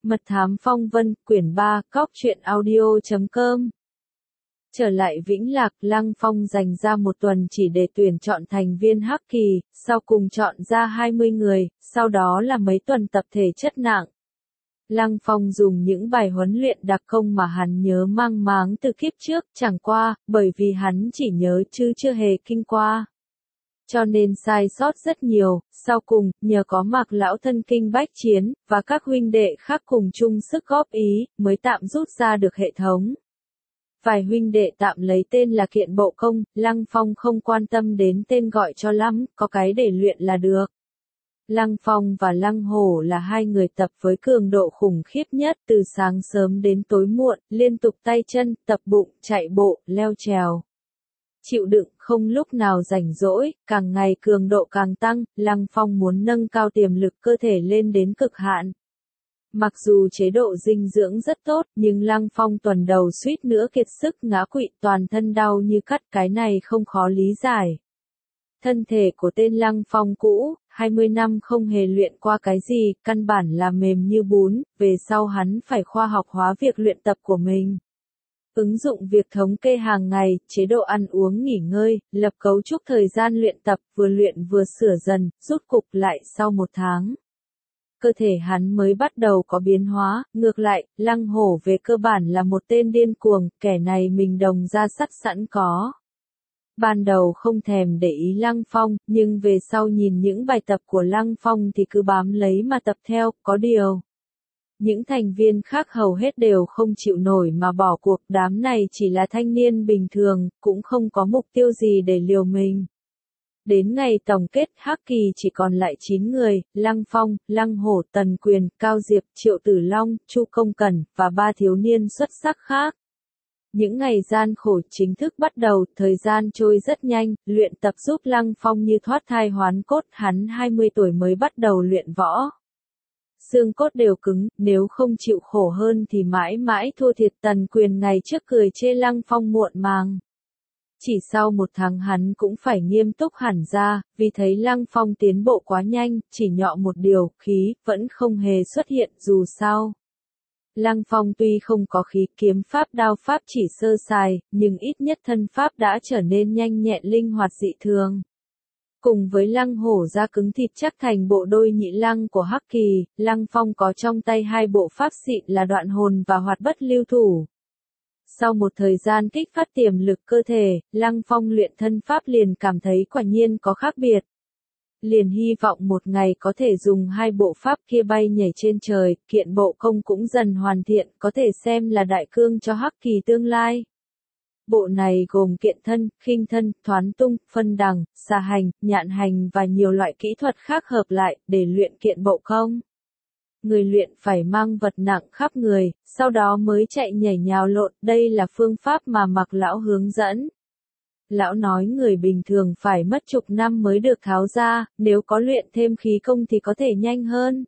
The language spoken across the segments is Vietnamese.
Mật thám phong vân, quyển 3, cóc truyện audio.com. Trở lại Vĩnh Lạc, Lăng Phong dành ra một tuần chỉ để tuyển chọn thành viên Hắc Kỳ, sau cùng chọn ra 20 người, sau đó là mấy tuần tập thể chất nặng. Lăng Phong dùng những bài huấn luyện đặc công mà hắn nhớ mang máng từ kiếp trước, chẳng qua, bởi vì hắn chỉ nhớ chứ chưa hề kinh qua. Cho nên sai sót rất nhiều, sau cùng, nhờ có Mạc lão thân kinh bách chiến, và các huynh đệ khác cùng chung sức góp ý, mới tạm rút ra được hệ thống. Vài huynh đệ tạm lấy tên là Kiện Bộ Công, Lăng Phong không quan tâm đến tên gọi cho lắm, có cái để luyện là được. Lăng Phong và Lăng Hổ là hai người tập với cường độ khủng khiếp nhất, từ sáng sớm đến tối muộn, liên tục tay chân, tập bụng, chạy bộ, leo trèo. Chịu đựng, không lúc nào rảnh rỗi, càng ngày cường độ càng tăng, Lăng Phong muốn nâng cao tiềm lực cơ thể lên đến cực hạn. Mặc dù chế độ dinh dưỡng rất tốt, nhưng Lăng Phong tuần đầu suýt nữa kiệt sức ngã quỵ, toàn thân đau như cắt, cái này không khó lý giải. Thân thể của tên Lăng Phong cũ, 20 năm không hề luyện qua cái gì, căn bản là mềm như bún, về sau hắn phải khoa học hóa việc luyện tập của mình. Ứng dụng việc thống kê hàng ngày, chế độ ăn uống nghỉ ngơi, lập cấu trúc thời gian luyện tập, vừa luyện vừa sửa dần, rút cục lại sau 1 tháng. Cơ thể hắn mới bắt đầu có biến hóa, ngược lại, Lăng Hổ về cơ bản là một tên điên cuồng, kẻ này mình đồng ra sắt sẵn có. Ban đầu không thèm để ý Lăng Phong, nhưng về sau nhìn những bài tập của Lăng Phong thì cứ bám lấy mà tập theo, có điều. Những thành viên khác hầu hết đều không chịu nổi mà bỏ cuộc, đám này chỉ là thanh niên bình thường, cũng không có mục tiêu gì để liều mình. Đến ngày tổng kết, Hắc Kỳ chỉ còn lại 9 người, Lăng Phong, Lăng Hổ, Tần Quyền, Cao Diệp, Triệu Tử Long, Chu Công Cẩn, và 3 thiếu niên xuất sắc khác. Những ngày gian khổ chính thức bắt đầu, thời gian trôi rất nhanh, luyện tập giúp Lăng Phong như thoát thai hoán cốt, hắn 20 tuổi mới bắt đầu luyện võ. Xương cốt đều cứng, nếu không chịu khổ hơn thì mãi mãi thua thiệt. Tần Quyền ngày trước cười chê Lăng Phong muộn màng. Chỉ sau 1 tháng hắn cũng phải nghiêm túc hẳn ra, vì thấy Lăng Phong tiến bộ quá nhanh, chỉ nhọ một điều, khí, vẫn không hề xuất hiện, dù sao. Lăng Phong tuy không có khí kiếm pháp đao pháp chỉ sơ sài, nhưng ít nhất thân pháp đã trở nên nhanh nhẹn linh hoạt dị thường. Cùng với Lăng Hổ da cứng thịt chắc thành bộ đôi nhị lăng của Hắc Kỳ, Lăng Phong có trong tay 2 bộ pháp xịn là Đoạn Hồn và Hoạt Bất Lưu Thủ. Sau một thời gian kích phát tiềm lực cơ thể, Lăng Phong luyện thân pháp liền cảm thấy quả nhiên có khác biệt. Liền hy vọng một ngày có thể dùng 2 bộ pháp kia bay nhảy trên trời, Kiện Bộ Công cũng dần hoàn thiện, có thể xem là đại cương cho Hắc Kỳ tương lai. Bộ này gồm kiện thân, khinh thân, thoán tung, phân đằng, xà hành, nhạn hành và nhiều loại kỹ thuật khác hợp lại, để luyện Kiện Bộ Công. Người luyện phải mang vật nặng khắp người, sau đó mới chạy nhảy nhào lộn, đây là phương pháp mà Mạc lão hướng dẫn. Lão nói người bình thường phải mất chục năm mới được tháo ra, nếu có luyện thêm khí công thì có thể nhanh hơn.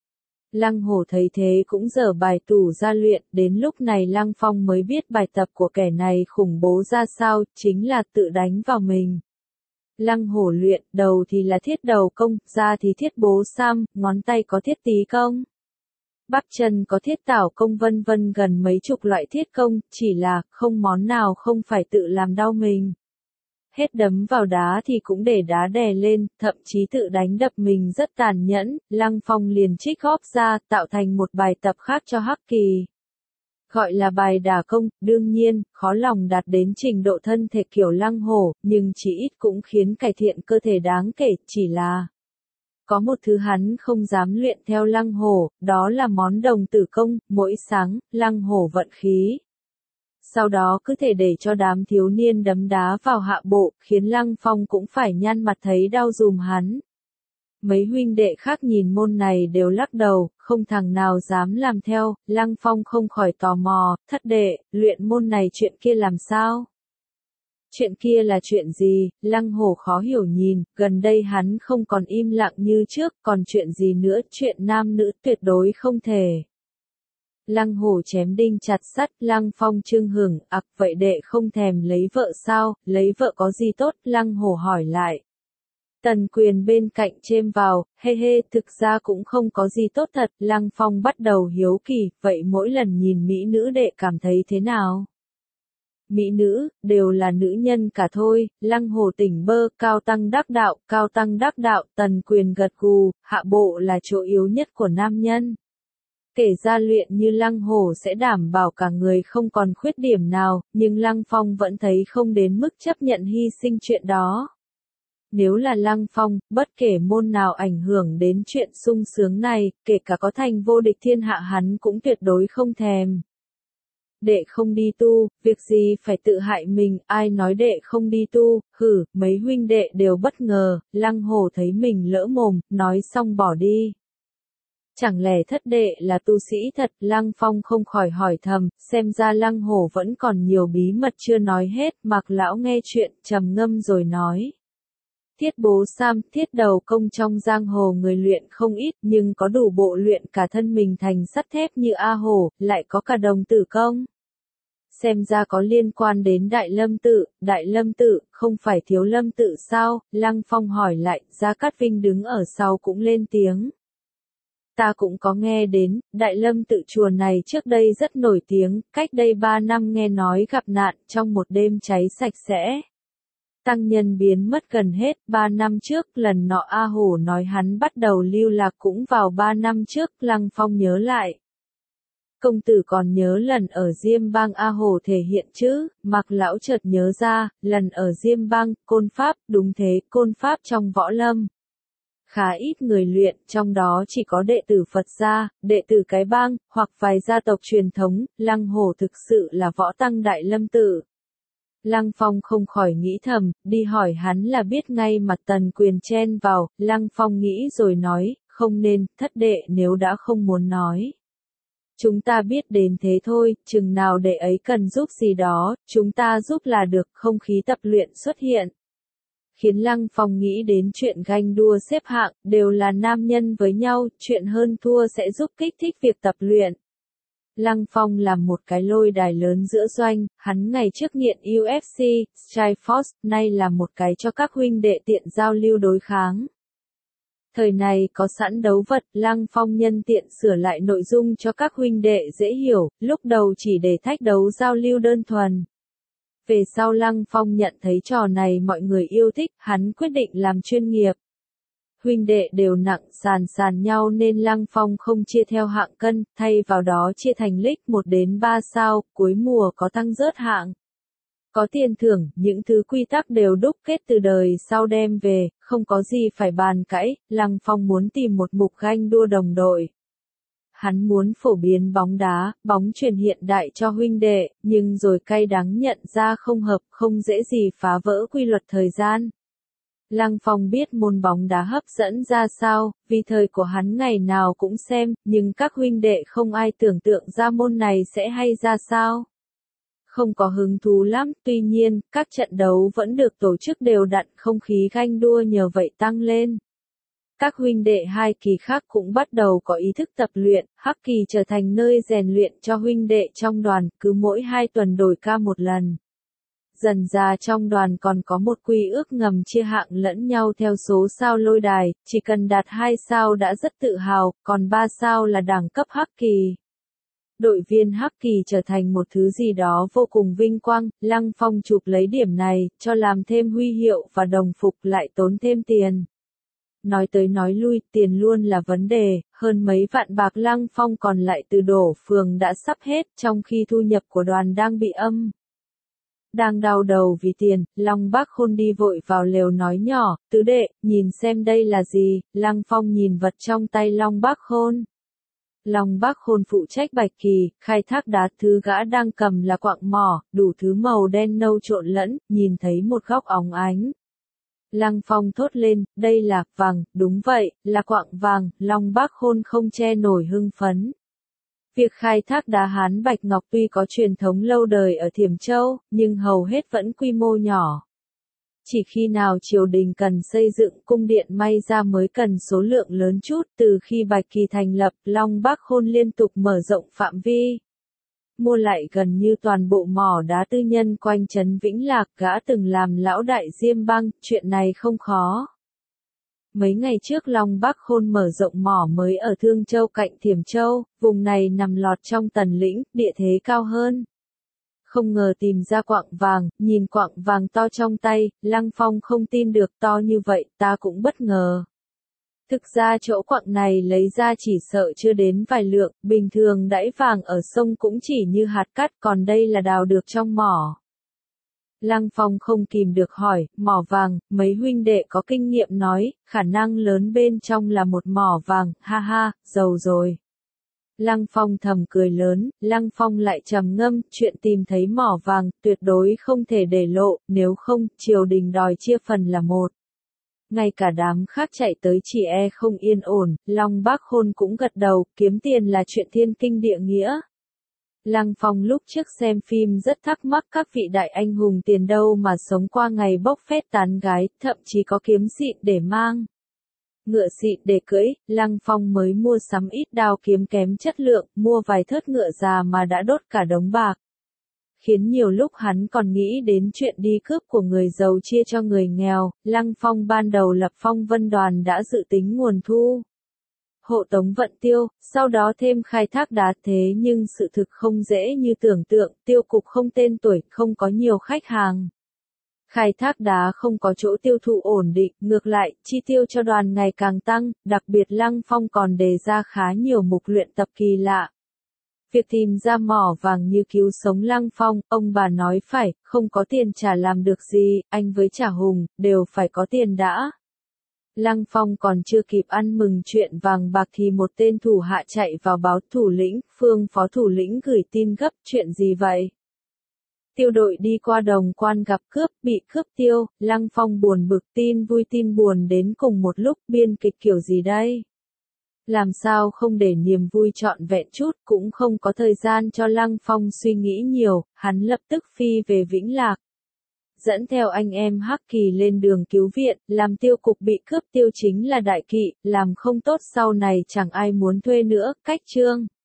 Lăng Hổ thấy thế cũng dở bài tủ ra luyện, đến lúc này Lăng Phong mới biết bài tập của kẻ này khủng bố ra sao, chính là tự đánh vào mình. Lăng Hổ luyện, đầu thì là thiết đầu công, da thì thiết bố sam, ngón tay có thiết tí công. Bắp chân có thiết tảo công vân vân, gần mấy chục loại thiết công, chỉ là không món nào không phải tự làm đau mình. Hết đấm vào đá thì cũng để đá đè lên, thậm chí tự đánh đập mình rất tàn nhẫn, Lăng Phong liền trích góp ra, tạo thành một bài tập khác cho Hắc Kỳ. Gọi là bài đả công, đương nhiên, khó lòng đạt đến trình độ thân thể kiểu Lăng Hổ, nhưng chỉ ít cũng khiến cải thiện cơ thể đáng kể, chỉ là. Có một thứ hắn không dám luyện theo Lăng Hổ, đó là món đồng tử công, mỗi sáng, Lăng Hổ vận khí. Sau đó cứ thể để cho đám thiếu niên đấm đá vào hạ bộ, khiến Lăng Phong cũng phải nhăn mặt thấy đau dùm hắn. Mấy huynh đệ khác nhìn môn này đều lắc đầu, không thằng nào dám làm theo, Lăng Phong không khỏi tò mò, thất đệ, luyện môn này chuyện kia làm sao? Chuyện kia là chuyện gì? Lăng Hổ khó hiểu nhìn, gần đây hắn không còn im lặng như trước, còn chuyện gì nữa, chuyện nam nữ tuyệt đối không thể. Lăng Hổ chém đinh chặt sắt, Lăng Phong chưng hửng, vậy đệ không thèm lấy vợ sao, lấy vợ có gì tốt, Lăng Hổ hỏi lại. Tần Quyền bên cạnh chêm vào, hê hê, thực ra cũng không có gì tốt thật, Lăng Phong bắt đầu hiếu kỳ, vậy mỗi lần nhìn mỹ nữ đệ cảm thấy thế nào? Mỹ nữ, đều là nữ nhân cả thôi, Lăng Hổ tỉnh bơ, cao tăng đắc đạo, Tần Quyền gật gù, hạ bộ là chỗ yếu nhất của nam nhân. Kể ra luyện như Lăng Hổ sẽ đảm bảo cả người không còn khuyết điểm nào, nhưng Lăng Phong vẫn thấy không đến mức chấp nhận hy sinh chuyện đó. Nếu là Lăng Phong, bất kể môn nào ảnh hưởng đến chuyện sung sướng này, kể cả có thành vô địch thiên hạ hắn cũng tuyệt đối không thèm. Đệ không đi tu, việc gì phải tự hại mình, ai nói đệ không đi tu, hử, mấy huynh đệ đều bất ngờ, Lăng Hổ thấy mình lỡ mồm, nói xong bỏ đi. Chẳng lẽ thất đệ là tu sĩ thật, Lăng Phong không khỏi hỏi thầm, xem ra Lăng Hổ vẫn còn nhiều bí mật chưa nói hết, Mạc lão nghe chuyện, trầm ngâm rồi nói. Thiết bố Sam, thiết đầu công trong giang hồ người luyện không ít, nhưng có đủ bộ luyện cả thân mình thành sắt thép như A Hổ, lại có cả đồng tử công. Xem ra có liên quan đến Đại Lâm Tự, không phải Thiếu Lâm Tự sao, Lăng Phong hỏi lại, Gia Cát Vinh đứng ở sau cũng lên tiếng. Ta cũng có nghe đến, Đại Lâm Tự chùa này trước đây rất nổi tiếng, cách đây 3 năm nghe nói gặp nạn trong một đêm cháy sạch sẽ. Tăng nhân biến mất gần hết, 3 năm trước, lần nọ A Hổ nói hắn bắt đầu lưu lạc cũng vào 3 năm trước, Lăng Phong nhớ lại. Công tử còn nhớ lần ở Diêm Bang A Hổ thể hiện chứ, Mạc lão chợt nhớ ra, lần ở Diêm Bang, côn pháp, đúng thế, côn pháp trong võ lâm. Khá ít người luyện, trong đó chỉ có đệ tử Phật gia, đệ tử cái bang, hoặc vài gia tộc truyền thống, Lăng Hổ thực sự là võ tăng Đại Lâm Tự. Lăng Phong không khỏi nghĩ thầm, đi hỏi hắn là biết ngay mặt Tần Quyền chen vào, Lăng Phong nghĩ rồi nói, không nên, thất đệ nếu đã không muốn nói. Chúng ta biết đến thế thôi, chừng nào đệ ấy cần giúp gì đó, chúng ta giúp là được, không khí tập luyện xuất hiện. Khiến Lăng Phong nghĩ đến chuyện ganh đua xếp hạng, đều là nam nhân với nhau, chuyện hơn thua sẽ giúp kích thích việc tập luyện. Lăng Phong làm một cái lôi đài lớn giữa doanh, hắn ngày trước nghiện UFC, Strikeforce, nay là một cái cho các huynh đệ tiện giao lưu đối kháng. Thời này có sẵn đấu vật, Lăng Phong nhân tiện sửa lại nội dung cho các huynh đệ dễ hiểu, lúc đầu chỉ để thách đấu giao lưu đơn thuần. Về sau Lăng Phong nhận thấy trò này mọi người yêu thích, hắn quyết định làm chuyên nghiệp. Huynh đệ đều nặng sàn nhau nên Lăng Phong không chia theo hạng cân, thay vào đó chia thành league 1 đến 3 sao, cuối mùa có tăng rớt hạng. Có tiền thưởng, những thứ quy tắc đều đúc kết từ đời sau đem về, không có gì phải bàn cãi, Lăng Phong muốn tìm một mục ganh đua đồng đội. Hắn muốn phổ biến bóng đá, bóng chuyền hiện đại cho huynh đệ, nhưng rồi cay đắng nhận ra không hợp, không dễ gì phá vỡ quy luật thời gian. Lăng Phong biết môn bóng đá hấp dẫn ra sao, vì thời của hắn ngày nào cũng xem, nhưng các huynh đệ không ai tưởng tượng ra môn này sẽ hay ra sao. Không có hứng thú lắm, tuy nhiên, các trận đấu vẫn được tổ chức đều đặn, không khí ganh đua nhờ vậy tăng lên. Các huynh đệ hai kỳ khác cũng bắt đầu có ý thức tập luyện, Hắc Kỳ trở thành nơi rèn luyện cho huynh đệ trong đoàn, cứ mỗi 2 tuần đổi ca một lần. Dần ra trong đoàn còn có một quy ước ngầm chia hạng lẫn nhau theo số sao lôi đài, chỉ cần đạt 2 sao đã rất tự hào, còn 3 sao là đẳng cấp Hắc Kỳ. Đội viên Hắc Kỳ trở thành một thứ gì đó vô cùng vinh quang, Lăng Phong chụp lấy điểm này, cho làm thêm huy hiệu và đồng phục lại tốn thêm tiền. Nói tới nói lui, tiền luôn là vấn đề, hơn mấy vạn bạc Lăng Phong còn lại từ đổ phường đã sắp hết, trong khi thu nhập của đoàn đang bị âm. Đang đau đầu vì tiền, Long Bác Khôn đi vội vào lều nói nhỏ, tứ đệ, nhìn xem đây là gì, Lăng Phong nhìn vật trong tay Long Bác Khôn. Long Bác Khôn phụ trách Bạch Kỳ, khai thác đá, thứ gã đang cầm là quặng mỏ, đủ thứ màu đen nâu trộn lẫn, nhìn thấy một góc óng ánh. Lăng Phong thốt lên, đây là vàng, đúng vậy, là quặng vàng, Long Bác Khôn không che nổi hưng phấn. Việc khai thác đá Hán Bạch Ngọc tuy có truyền thống lâu đời ở Thiểm Châu, nhưng hầu hết vẫn quy mô nhỏ. Chỉ khi nào triều đình cần xây dựng cung điện may ra mới cần số lượng lớn chút, từ khi Bạch Kỳ thành lập, Long Bác Khôn liên tục mở rộng phạm vi. Mua lại gần như toàn bộ mỏ đá tư nhân quanh trấn Vĩnh Lạc, gã từng làm lão đại Diêm Bang, chuyện này không khó. Mấy ngày trước Long Bắc Khôn mở rộng mỏ mới ở Thương Châu cạnh Thiểm Châu, vùng này nằm lọt trong Tần lĩnh, địa thế cao hơn. Không ngờ tìm ra quặng vàng, nhìn quặng vàng to trong tay, Lăng Phong không tin được, to như vậy, ta cũng bất ngờ. Thực ra chỗ quặng này lấy ra chỉ sợ chưa đến vài lượng, bình thường đãi vàng ở sông cũng chỉ như hạt cát, còn đây là đào được trong mỏ. Lăng Phong không kìm được hỏi, mỏ vàng, mấy huynh đệ có kinh nghiệm nói, khả năng lớn bên trong là một mỏ vàng, ha ha, giàu rồi. Lăng Phong thầm cười lớn, Lăng Phong lại trầm ngâm, chuyện tìm thấy mỏ vàng, tuyệt đối không thể để lộ, nếu không, triều đình đòi chia phần là một. Ngay cả đám khác chạy tới chỉ không yên ổn, Long Bác Khôn cũng gật đầu, kiếm tiền là chuyện thiên kinh địa nghĩa. Lăng Phong lúc trước xem phim rất thắc mắc các vị đại anh hùng tiền đâu mà sống qua ngày bốc phét tán gái, thậm chí có kiếm xịn để mang. Ngựa xịn để cưỡi, Lăng Phong mới mua sắm ít đao kiếm kém chất lượng, mua vài thớt ngựa già mà đã đốt cả đống bạc. Khiến nhiều lúc hắn còn nghĩ đến chuyện đi cướp của người giàu chia cho người nghèo, Lăng Phong ban đầu lập Phong Vân Đoàn đã dự tính nguồn thu. Hộ tống vận tiêu, sau đó thêm khai thác đá, thế nhưng sự thực không dễ như tưởng tượng, tiêu cục không tên tuổi, không có nhiều khách hàng. Khai thác đá không có chỗ tiêu thụ ổn định, ngược lại, chi tiêu cho đoàn ngày càng tăng, đặc biệt Lăng Phong còn đề ra khá nhiều mục luyện tập kỳ lạ. Việc tìm ra mỏ vàng như cứu sống Lăng Phong, ông bà nói phải, không có tiền chả làm được gì, anh với Trà Hùng, đều phải có tiền đã. Lăng Phong còn chưa kịp ăn mừng chuyện vàng bạc thì một tên thủ hạ chạy vào báo thủ lĩnh, Phương phó thủ lĩnh gửi tin gấp, chuyện gì vậy? Tiêu đội đi qua đồng quan gặp cướp, bị cướp tiêu, Lăng Phong buồn bực, tin vui tin buồn đến cùng một lúc, biên kịch kiểu gì đây? Làm sao không để niềm vui trọn vẹn chút, cũng không có thời gian cho Lăng Phong suy nghĩ nhiều, hắn lập tức phi về Vĩnh Lạc. Dẫn theo anh em Hắc Kỳ lên đường cứu viện, làm tiêu cục bị cướp tiêu chính là đại kỵ, làm không tốt sau này chẳng ai muốn thuê nữa, cách chương.